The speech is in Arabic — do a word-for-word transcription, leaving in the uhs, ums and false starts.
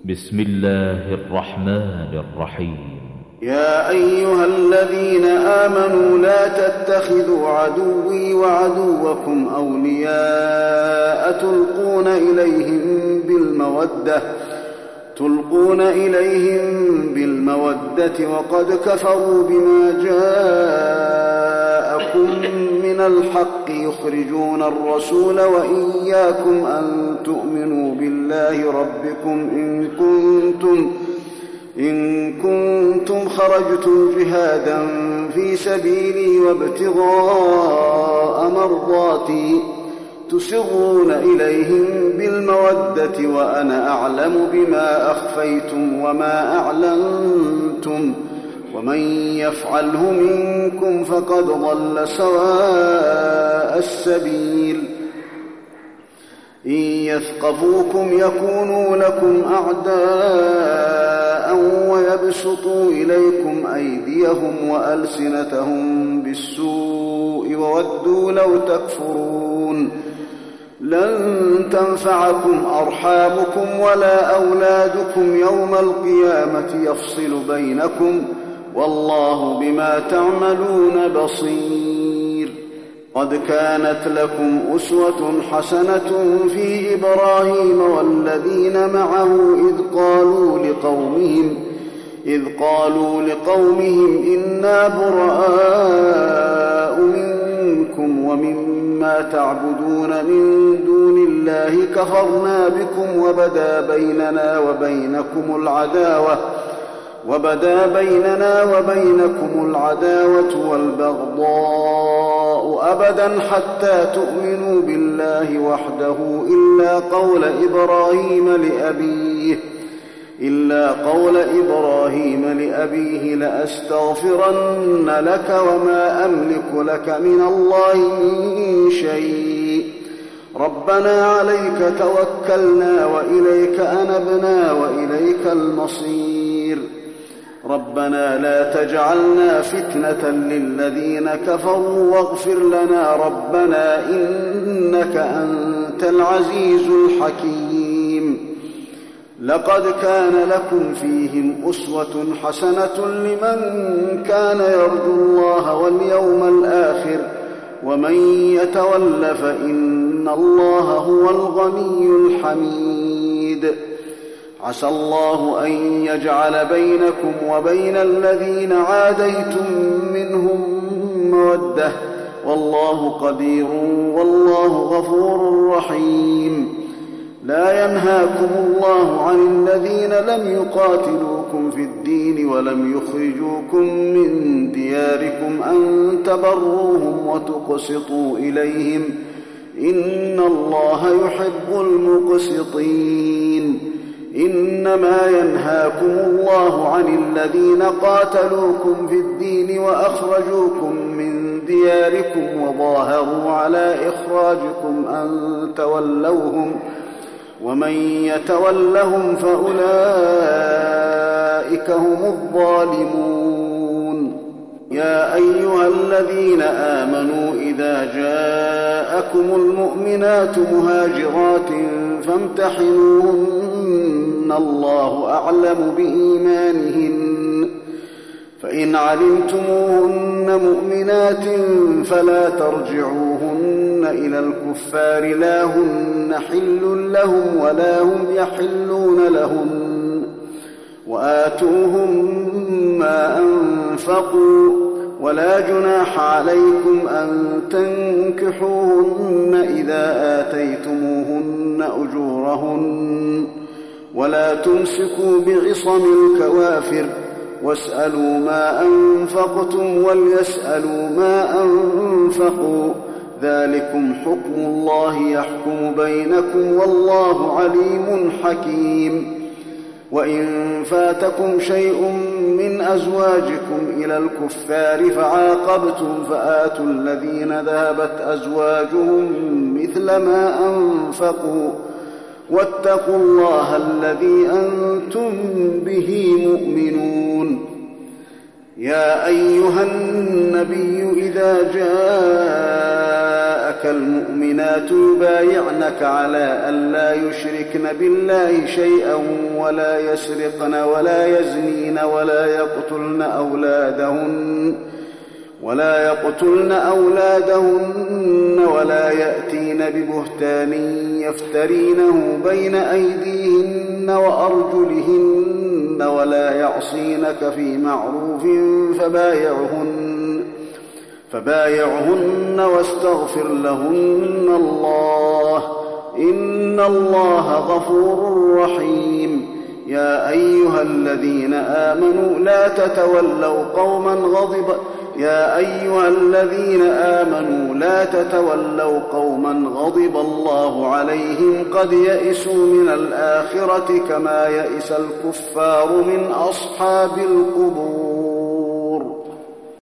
بسم الله الرحمن الرحيم. يا أيها الذين آمنوا لا تتخذوا عدوي وعدوكم أولياء تلقون إليهم بالمودة تلقون إليهم بالمودة وقد كفروا بما جاءكم من الحق يخرجون الرسول وإياكم أن تؤمنوا بالله ربكم إن كنتم إن كنتم خرجتم جهادا في سبيلي وابتغاء مرضاتي تسرون إليهم بالمودة وأنا أعلم بما أخفيتم وما أعلنتم ومن يفعله منكم فقد ضل سواء السبيل. إن يثقفوكم يكونوا لكم أعداء ويبسطوا إليكم أيديهم وألسنتهم بالسوء وودوا لو تكفرون. لن تنفعكم أرحامكم ولا أولادكم يوم القيامة يفصل بينكم والله بما تعملون بصير. قد كانت لكم أسوة حسنة في إبراهيم والذين معه إذ قالوا لقومهم إذ قالوا لقومهم إنا براء منكم ومما تعبدون من دون الله كفرنا بكم وبدا بيننا وبينكم العداوة وبدا بيننا وبينكم العداوة والبغضاء أبدا حتى تؤمنوا بالله وحده إلا قول إبراهيم لأبيه إلا قول إبراهيم لأبيه لأستغفرن لك وما أملك لك من الله من شيء ربنا عليك توكلنا وإليك أنبنا وإليك المصير. ربنا لا تجعلنا فتنة للذين كفروا واغفر لنا ربنا إنك أنت العزيز الحكيم. لقد كان لكم فيهم أسوة حسنة لمن كان يرجو الله واليوم الآخر ومن يتول فإن الله هو الغني الحميد. عسى الله أن يجعل بينكم وبين الذين عاديتم منهم مودة والله قدير والله غفور رحيم. لا ينهاكم الله عن الذين لم يقاتلوكم في الدين ولم يخرجوكم من دياركم أن تبروهم وتقسطوا إليهم إن الله يحب المقسطين. إنما ينهاكم الله عن الذين قاتلوكم في الدين وأخرجوكم من دياركم وظاهروا على إخراجكم أن تولوهم ومن يتولهم فأولئك هم الظالمون. يا أيها الذين آمنوا إذا جاءكم المؤمنات مهاجرات فامتحنوهن الله أعلم بإيمانهن فإن علمتموهن مؤمنات فلا ترجعوهن إلى الكفار لا هن حل لهم ولا هم يحلون لهن وآتوهم ما أنفقوا ولا جناح عليكم أن تنكحوهن إذا آتيتموهن أجورهن ولا تمسكوا بعصم الكوافر واسألوا ما أنفقتم وليسألوا ما أنفقوا ذلكم حكم الله يحكم بينكم والله عليم حكيم. وإن فاتكم شيء من أزواجكم إلى الكفار فعاقبتم فآتوا الذين ذهبت أزواجهم مثل ما أنفقوا واتقوا الله الذي أنتم به مؤمنون. يا أيها النبي إذا جاءك جاءك المؤمنات يبايعنك على أن لا يشركن بالله شيئا ولا يسرقن ولا يزنين ولا يقتلن أولادهن ولا يقتلن أولادهن ولا يأتين ببهتان يفترينه بين أيديهن وأرجلهن ولا يعصينك في معروف فبايعهن فبايعهن واستغفر لهن الله إن الله غفور رحيم. يا أيها الذين آمنوا لا تتولوا قوما غضب يا أيها الذين آمنوا لا تتولوا قوما غضب الله عليهم قد يئسوا من الآخرة كما يئس الكفار من أصحاب القبور.